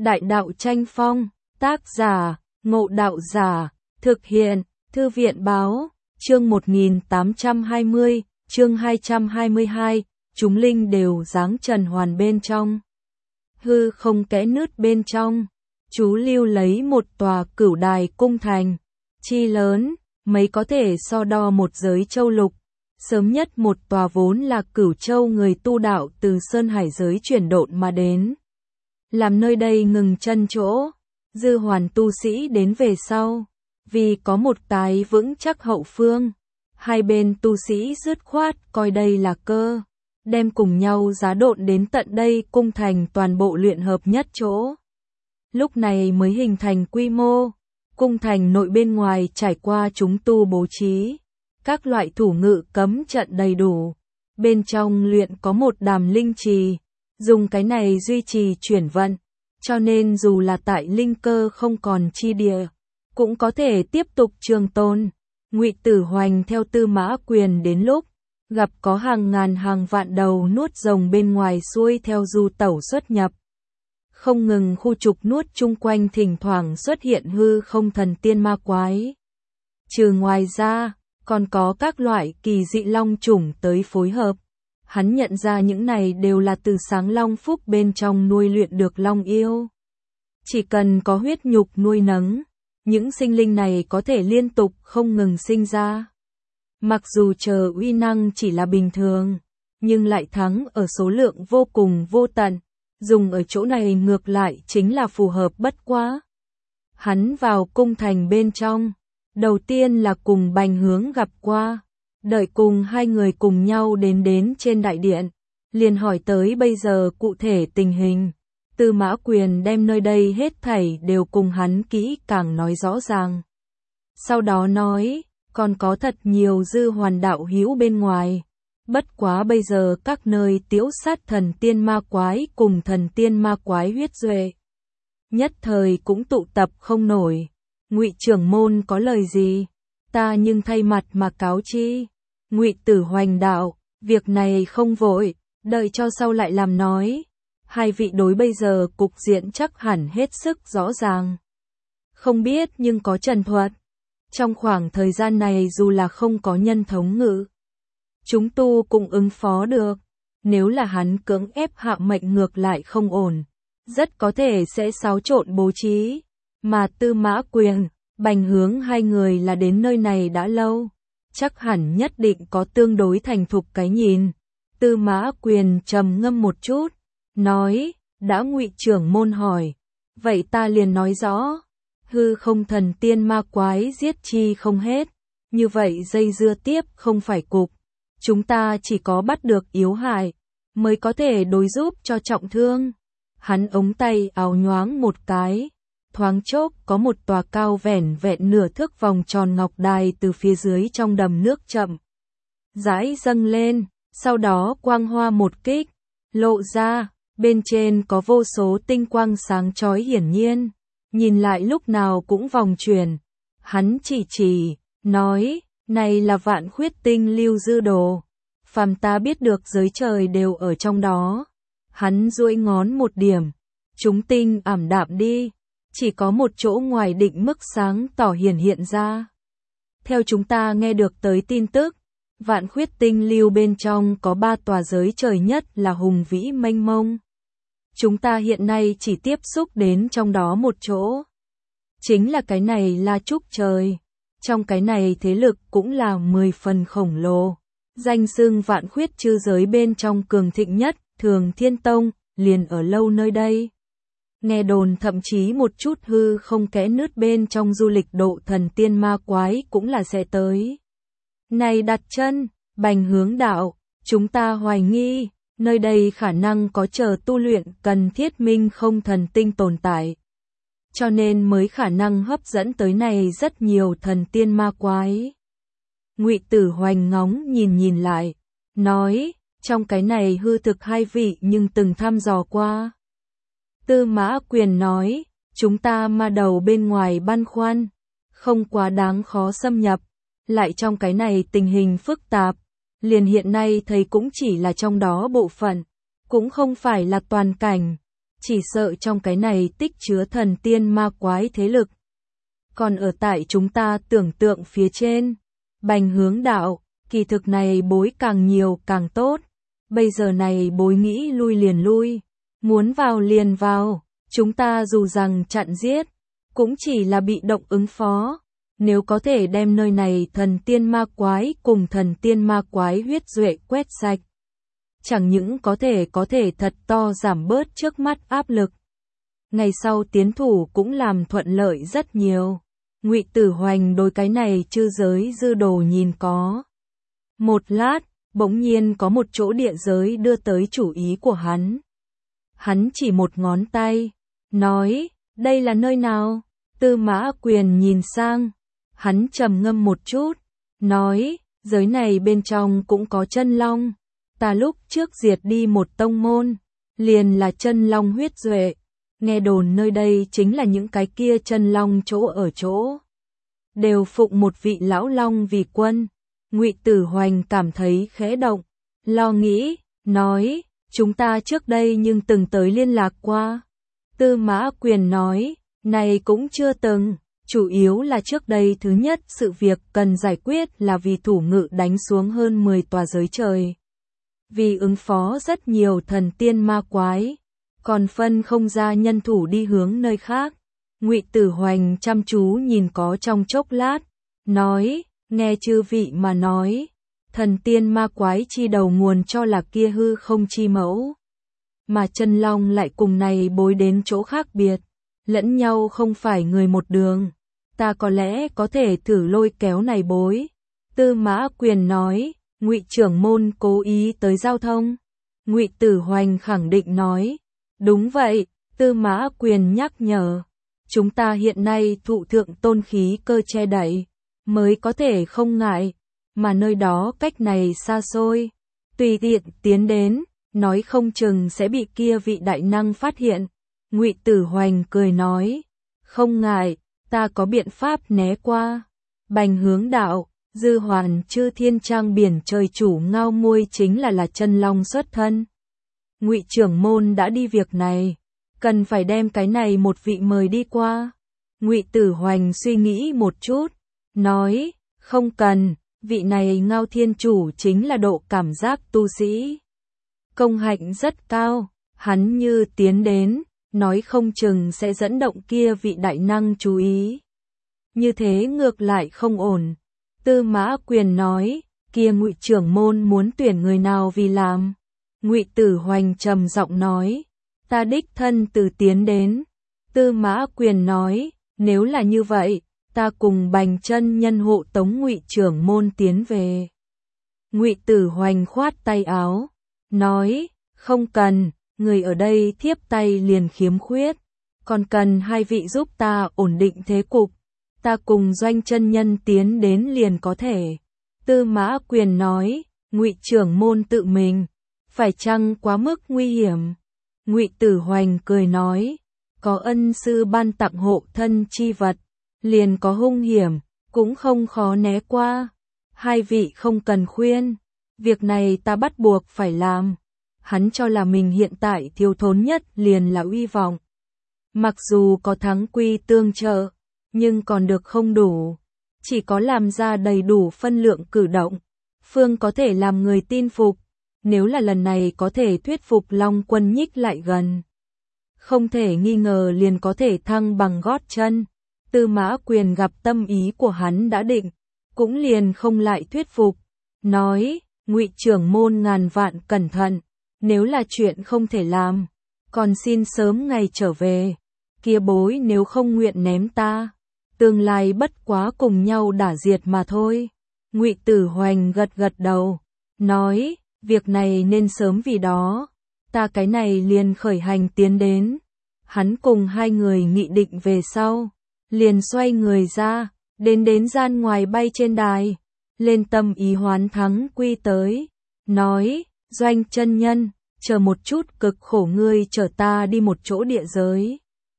Đại đạo tranh phong, tác giả, Ngộ Đạo Giả, thực hiện, Thư viện báo, chương 1820, chương 222, chúng linh đều dáng trần hoàn bên trong. Hư không kẽ nứt bên trong, chú lưu lấy một tòa cửu đài cung thành, chi lớn, mấy có thể so đo một giới châu lục. Sớm nhất một tòa vốn là Cửu Châu người tu đạo từ Sơn Hải giới chuyển độn mà đến. Làm nơi đây ngừng chân chỗ, dư hoàn tu sĩ đến về sau. Vì có một tái vững chắc hậu phương, hai bên tu sĩ dứt khoát coi đây là cơ. Đem cùng nhau giá độn đến tận đây cung thành toàn bộ luyện hợp nhất chỗ. Lúc này mới hình thành quy mô, cung thành nội bên ngoài trải qua chúng tu bố trí. Các loại thủ ngự cấm trận đầy đủ. Bên trong luyện có một đàm linh trì, dùng cái này duy trì chuyển vận, cho nên dù là tại linh cơ không còn chi địa, cũng có thể tiếp tục trường tồn. Ngụy Tử Hoành theo Tư Mã Quyền đến lúc, gặp có hàng ngàn hàng vạn đầu nuốt rồng bên ngoài xuôi theo du tẩu xuất nhập. Không ngừng khu trục nuốt chung quanh thỉnh thoảng xuất hiện hư không thần tiên ma quái. Trừ ngoài ra, còn có các loại kỳ dị long chủng tới phối hợp. Hắn nhận ra những này đều là từ sáng long phúc bên trong nuôi luyện được long yêu. Chỉ cần có huyết nhục nuôi nấng, những sinh linh này có thể liên tục không ngừng sinh ra. Mặc dù chờ uy năng chỉ là bình thường, nhưng lại thắng ở số lượng vô cùng vô tận. Dùng ở chỗ này ngược lại chính là phù hợp bất quá. Hắn vào cung thành bên trong. Đầu tiên là cùng Bành Hướng gặp qua, đợi cùng hai người cùng nhau đến trên đại điện, liền hỏi tới bây giờ cụ thể tình hình. Tư Mã Quyền đem nơi đây hết thảy đều cùng hắn kỹ càng nói rõ ràng. Sau đó nói, còn có thật nhiều dư hoàn đạo hữu bên ngoài. Bất quá bây giờ các nơi tiễu sát thần tiên ma quái cùng thần tiên ma quái huyết duệ. Nhất thời cũng tụ tập không nổi. Ngụy trưởng môn có lời gì? Ta nhưng thay mặt mà cáo chi. Ngụy Tử Hoành đạo, việc này không vội, đợi cho sau lại làm nói. Hai vị đối bây giờ cục diện chắc hẳn hết sức rõ ràng. Không biết nhưng có trần thuật. Trong khoảng thời gian này dù là không có nhân thống ngự, chúng tu cũng ứng phó được. Nếu là hắn cưỡng ép hạ mệnh ngược lại không ổn, rất có thể sẽ xáo trộn bố trí. Mà Tư Mã Quyền, Bành Hướng hai người là đến nơi này đã lâu, chắc hẳn nhất định có tương đối thành thục cái nhìn. Tư Mã Quyền trầm ngâm một chút, nói, đã Ngụy trưởng môn hỏi, vậy ta liền nói rõ, hư không thần tiên ma quái giết chi không hết, như vậy dây dưa tiếp không phải cục, chúng ta chỉ có bắt được yếu hại, mới có thể đối giúp cho trọng thương. Hắn ống tay áo nhoáng một cái. Thoáng chốc có một tòa cao vẻn vẹn nửa thước vòng tròn ngọc đài từ phía dưới trong đầm nước chậm rãi dâng lên, sau đó quang hoa một kích, lộ ra, bên trên có vô số tinh quang sáng chói hiển nhiên, nhìn lại lúc nào cũng vòng chuyển. Hắn chỉ, nói, này là Vạn Khuyết Tinh lưu dư đồ, phàm ta biết được giới trời đều ở trong đó. Hắn duỗi ngón một điểm, chúng tinh ảm đạm đi. Chỉ có một chỗ ngoài định mức sáng tỏ hiện ra. Theo chúng ta nghe được tới tin tức, Vạn Khuyết Tinh lưu bên trong có 3 tòa giới trời nhất là hùng vĩ mênh mông. Chúng ta hiện nay chỉ tiếp xúc đến trong đó một chỗ. Chính là cái này là trúc trời. Trong cái này thế lực cũng là 10 phần khổng lồ. Danh xưng Vạn Khuyết chư giới bên trong cường thịnh nhất, Thường Thiên Tông, liền ở lâu nơi đây. Nghe đồn thậm chí một chút hư không kẽ nứt bên trong du lịch độ thần tiên ma quái cũng là sẽ tới. Này đặt chân, Bành Hướng đạo, chúng ta hoài nghi, nơi đây khả năng có chờ tu luyện cần thiết minh không thần tinh tồn tại. Cho nên mới khả năng hấp dẫn tới này rất nhiều thần tiên ma quái. Ngụy Tử Hoành ngóng nhìn lại, nói, trong cái này hư thực hai vị nhưng từng thăm dò qua. Tư Mã Quyền nói, chúng ta ma đầu bên ngoài băn khoăn, không quá đáng khó xâm nhập, lại trong cái này tình hình phức tạp, liền hiện nay thấy cũng chỉ là trong đó bộ phận, cũng không phải là toàn cảnh, chỉ sợ trong cái này tích chứa thần tiên ma quái thế lực. Còn ở tại chúng ta tưởng tượng phía trên, Bành Hướng đạo, kỳ thực này bối càng nhiều càng tốt. Bây giờ này bối nghĩ lui liền lui, muốn vào liền vào, chúng ta dù rằng chặn giết, cũng chỉ là bị động ứng phó. Nếu có thể đem nơi này thần tiên ma quái cùng thần tiên ma quái huyết duệ quét sạch, chẳng những có thể thật to giảm bớt trước mắt áp lực. Ngày sau tiến thủ cũng làm thuận lợi rất nhiều. Ngụy Tử Hoành đối cái này chư giới dư đồ nhìn có. Một lát, bỗng nhiên có một chỗ địa giới đưa tới chủ ý của hắn. Hắn chỉ một ngón tay, nói, đây là nơi nào? Tư Mã Quyền nhìn sang, hắn trầm ngâm một chút, nói, giới này bên trong cũng có chân long. Ta lúc trước diệt đi một tông môn, liền là chân long huyết duệ. Nghe đồn nơi đây chính là những cái kia chân long chỗ ở chỗ. Đều phụng một vị lão long vì quân. Ngụy Tử Hoành cảm thấy khẽ động, lo nghĩ, nói, chúng ta trước đây nhưng từng tới liên lạc qua. Tư Mã Quyền nói, này cũng chưa từng, chủ yếu là trước đây thứ nhất sự việc cần giải quyết là vì thủ ngự đánh xuống hơn 10 tòa giới trời. Vì ứng phó rất nhiều thần tiên ma quái, còn phân không ra nhân thủ đi hướng nơi khác. Ngụy Tử Hoành chăm chú nhìn có trong chốc lát, nói, nghe chư vị mà nói, thần tiên ma quái chi đầu nguồn cho là kia hư không chi mẫu. Mà chân long lại cùng này bối đến chỗ khác biệt, lẫn nhau không phải người một đường. Ta có lẽ có thể thử lôi kéo này bối. Tư Mã Quyền nói, Ngụy trưởng môn cố ý tới giao thông. Ngụy Tử Hoành khẳng định nói, đúng vậy. Tư Mã Quyền nhắc nhở, chúng ta hiện nay thụ thượng tôn khí cơ che đậy, mới có thể không ngại, mà nơi đó cách này xa xôi, tùy tiện tiến đến, nói không chừng sẽ bị kia vị đại năng phát hiện. Ngụy Tử Hoành cười nói, không ngại, ta có biện pháp né qua. Bành Hướng đạo, Dư Hoàn Chư Thiên Trang biển trời chủ Ngao Muôi chính là chân long xuất thân. Ngụy trưởng môn đã đi việc này, cần phải đem cái này một vị mời đi qua. Ngụy Tử Hoành suy nghĩ một chút, nói, không cần, vị này Ngao Thiên Chủ chính là độ cảm giác tu sĩ. Công hạnh rất cao, hắn như tiến đến, nói không chừng sẽ dẫn động kia vị đại năng chú ý. Như thế ngược lại không ổn. Tư Mã Quyền nói, kia Ngụy trưởng môn muốn tuyển người nào vì làm? Ngụy Tử Hoành trầm giọng nói, ta đích thân từ tiến đến. Tư Mã Quyền nói, nếu là như vậy, ta cùng Bành chân nhân hộ tống Ngụy trưởng môn tiến về. Ngụy Tử Hoành khoát tay áo, nói, không cần, người ở đây thiếp tay liền khiếm khuyết, còn cần hai vị giúp ta ổn định thế cục, ta cùng Doanh chân nhân tiến đến liền có thể. Tư Mã Quyền nói, Ngụy trưởng môn tự mình, phải chăng quá mức nguy hiểm? Ngụy Tử Hoành cười nói, có ân sư ban tặng hộ thân chi vật, liền có hung hiểm, cũng không khó né qua. Hai vị không cần khuyên, việc này ta bắt buộc phải làm. Hắn cho là mình hiện tại thiếu thốn nhất liền là uy vọng. Mặc dù có thắng quy tương trợ, nhưng còn được không đủ. Chỉ có làm ra đầy đủ phân lượng cử động, Phương có thể làm người tin phục. Nếu là lần này có thể thuyết phục Long Quân nhích lại gần, không thể nghi ngờ liền có thể thăng bằng gót chân. Tư Mã Quyền gặp tâm ý của hắn đã định, cũng liền không lại thuyết phục, nói, Ngụy trưởng môn ngàn vạn cẩn thận, nếu là chuyện không thể làm, còn xin sớm ngày trở về, kia bối nếu không nguyện ném ta, tương lai bất quá cùng nhau đả diệt mà thôi. Ngụy Tử Hoành gật gật đầu, nói, việc này nên sớm vì đó, ta cái này liền khởi hành tiến đến. Hắn cùng hai người nghị định về sau, liền xoay người ra, đến gian ngoài bay trên đài, lên tâm ý hoán thắng quy tới, nói, Doanh chân nhân, chờ một chút, cực khổ ngươi chở ta đi một chỗ địa giới.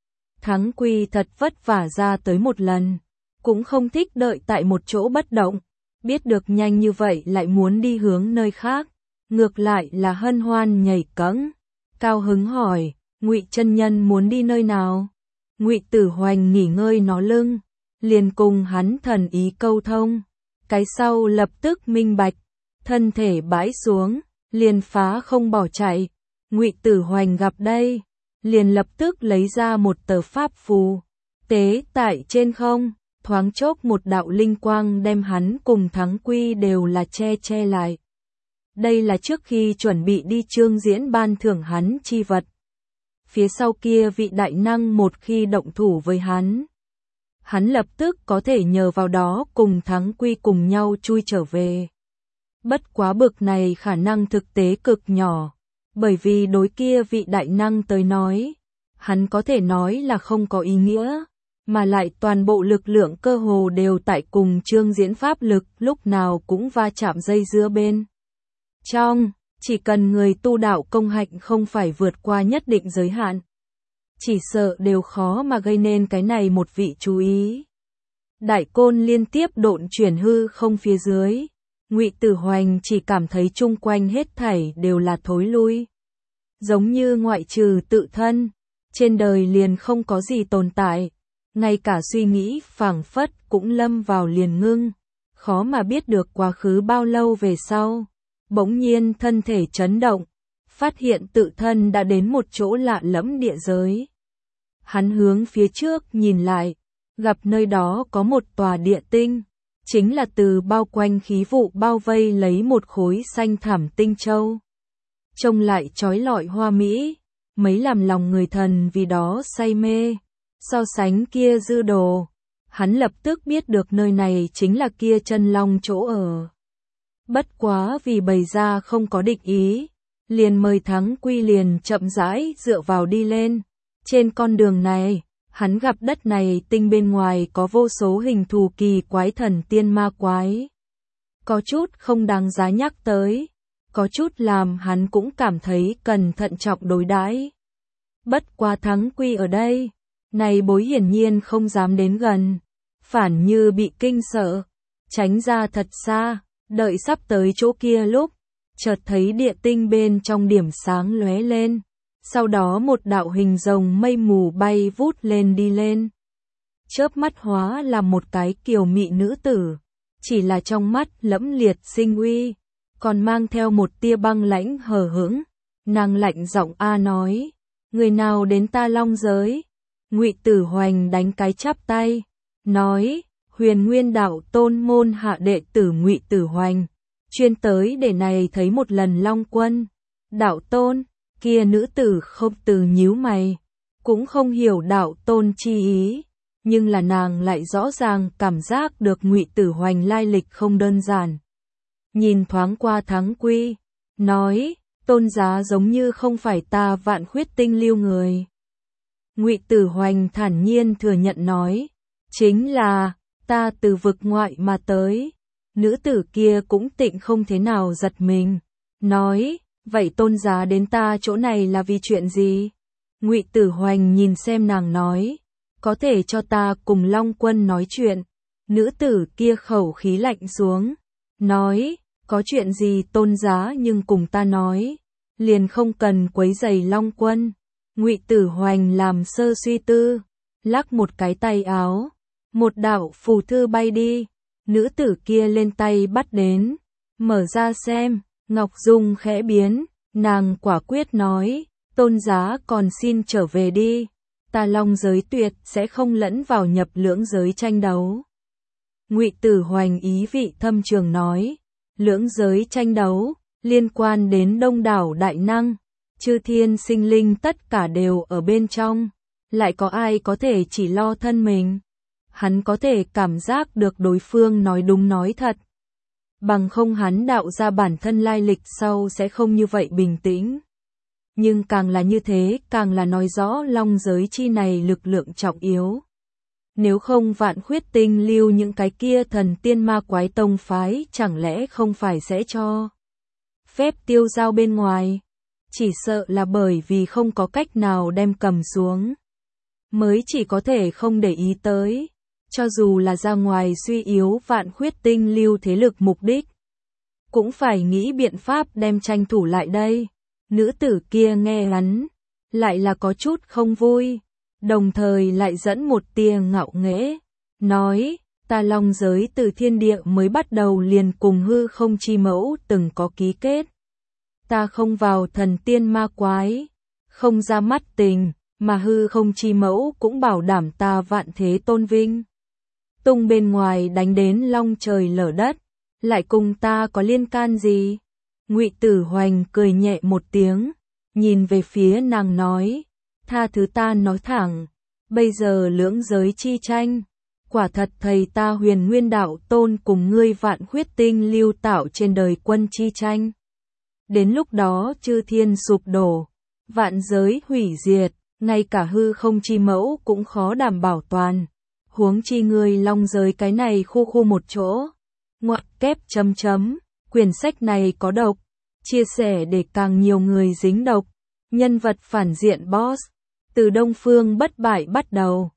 Thắng quy thật vất vả ra tới một lần, cũng không thích đợi tại một chỗ bất động, biết được nhanh như vậy lại muốn đi hướng nơi khác, ngược lại là hân hoan nhảy cẫng, cao hứng hỏi, Ngụy chân nhân muốn đi nơi nào? Ngụy Tử Hoành nghỉ ngơi nó lưng, liền cùng hắn thần ý câu thông. Cái sau lập tức minh bạch, thân thể bãi xuống, liền phá không bỏ chạy. Ngụy Tử Hoành gặp đây, liền lập tức lấy ra một tờ pháp phù, tế tại trên không, thoáng chốc một đạo linh quang đem hắn cùng Thắng Quy đều là che lại. Đây là trước khi chuẩn bị đi chương diễn ban thưởng hắn chi vật. Phía sau kia vị đại năng một khi động thủ với hắn lập tức có thể nhờ vào đó cùng Thắng Quy cùng nhau chui trở về. Bất quá bực này khả năng thực tế cực nhỏ, bởi vì đối kia vị đại năng tới nói, hắn có thể nói là không có ý nghĩa, mà lại toàn bộ lực lượng cơ hồ đều tại cùng chương diễn pháp lực lúc nào cũng va chạm dây dưa bên trong, chỉ cần người tu đạo công hạnh không phải vượt qua nhất định giới hạn, chỉ sợ đều khó mà gây nên cái này một vị chú ý. Đại côn liên tiếp độn chuyển hư không phía dưới, Ngụy Tử Hoành chỉ cảm thấy chung quanh hết thảy đều là thối lui. Giống như ngoại trừ tự thân, trên đời liền không có gì tồn tại, ngay cả suy nghĩ phảng phất cũng lâm vào liền ngưng, khó mà biết được quá khứ bao lâu về sau. Bỗng nhiên thân thể chấn động, phát hiện tự thân đã đến một chỗ lạ lẫm địa giới. Hắn hướng phía trước nhìn lại, gặp nơi đó có một tòa địa tinh, chính là từ bao quanh khí vụ bao vây lấy một khối xanh thẳm tinh châu. Trông lại chói lọi hoa mỹ, mấy làm lòng người thần vì đó say mê. So sánh kia dư đồ, hắn lập tức biết được nơi này chính là kia chân long chỗ ở. Bất quá vì bày ra không có địch ý, liền mời Thắng Quy liền chậm rãi dựa vào đi lên. Trên con đường này, hắn gặp đất này tinh bên ngoài có vô số hình thù kỳ quái thần tiên ma quái. Có chút không đáng giá nhắc tới, có chút làm hắn cũng cảm thấy cần thận trọng đối đãi. Bất quá Thắng Quy ở đây, này bối hiển nhiên không dám đến gần, phản như bị kinh sợ, tránh ra thật xa. Đợi sắp tới chỗ kia lúc, chợt thấy địa tinh bên trong điểm sáng lóe lên, sau đó một đạo hình rồng mây mù bay vút lên đi lên. Chớp mắt hóa là một cái kiều mị nữ tử, chỉ là trong mắt lẫm liệt sinh uy, còn mang theo một tia băng lãnh hờ hững. Nàng lạnh giọng nói, người nào đến ta Long giới? Ngụy Tử Hoành đánh cái chắp tay, nói, Huyền Nguyên đạo tôn môn hạ đệ tử Ngụy Tử Hoành, chuyên tới để này thấy một lần Long Quân. Đạo tôn, kia nữ tử không từ nhíu mày, cũng không hiểu đạo tôn chi ý, nhưng là nàng lại rõ ràng cảm giác được Ngụy Tử Hoành lai lịch không đơn giản. Nhìn thoáng qua Thắng Quy, nói, tôn giá giống như không phải ta Vạn Khuyết Tinh lưu người. Ngụy Tử Hoành thản nhiên thừa nhận nói, chính là ta từ vực ngoại mà tới. Nữ tử kia cũng tịnh không thế nào giật mình, nói, vậy tôn giá đến ta chỗ này là vì chuyện gì? Ngụy Tử Hoành nhìn xem nàng nói, có thể cho ta cùng Long Quân nói chuyện. Nữ tử kia khẩu khí lạnh xuống, nói, có chuyện gì tôn giá nhưng cùng ta nói, liền không cần quấy rầy Long Quân. Ngụy Tử Hoành làm sơ suy tư, lắc một cái tay áo, một đạo phù thư bay đi, nữ tử kia lên tay bắt đến, mở ra xem, ngọc dung khẽ biến, nàng quả quyết nói, tôn giá còn xin trở về đi, ta Long giới tuyệt sẽ không lẫn vào nhập lưỡng giới tranh đấu. Ngụy Tử Hoành ý vị thâm trường nói, lưỡng giới tranh đấu, liên quan đến đông đảo đại năng, chư thiên sinh linh tất cả đều ở bên trong, lại có ai có thể chỉ lo thân mình? Hắn có thể cảm giác được đối phương nói đúng nói thật. Bằng không hắn đạo ra bản thân lai lịch sau sẽ không như vậy bình tĩnh. Nhưng càng là như thế, càng là nói rõ Long giới chi này lực lượng trọng yếu. Nếu không Vạn Khuyết Tinh lưu những cái kia thần tiên ma quái tông phái chẳng lẽ không phải sẽ cho phép tiêu giao bên ngoài. Chỉ sợ là bởi vì không có cách nào đem cầm xuống, mới chỉ có thể không để ý tới. Cho dù là ra ngoài suy yếu Vạn Khuyết Tinh lưu thế lực mục đích, cũng phải nghĩ biện pháp đem tranh thủ lại đây. Nữ tử kia nghe hắn lại là có chút không vui, đồng thời lại dẫn một tia ngạo nghễ, nói, ta long giới từ thiên địa mới bắt đầu liền cùng hư không chi mẫu từng có ký kết. Ta không vào thần tiên ma quái, không ra mắt tình, mà hư không chi mẫu cũng bảo đảm ta vạn thế tôn vinh. Tung bên ngoài đánh đến long trời lở đất, lại cùng ta có liên can gì? Ngụy Tử Hoành cười nhẹ một tiếng, nhìn về phía nàng nói, tha thứ ta nói thẳng, bây giờ lưỡng giới chi tranh, quả thật thầy ta Huyền Nguyên Đạo Tôn cùng ngươi vạn huyết tinh lưu tạo trên đời quân chi tranh. Đến lúc đó chư thiên sụp đổ, vạn giới hủy diệt, ngay cả hư không chi mẫu cũng khó đảm bảo toàn. Huống chi ngươi long giới cái này khu một chỗ. Ngoặc kép chấm chấm, quyển sách này có độc, chia sẻ để càng nhiều người dính độc. Nhân vật phản diện boss, từ Đông Phương bất bại bắt đầu.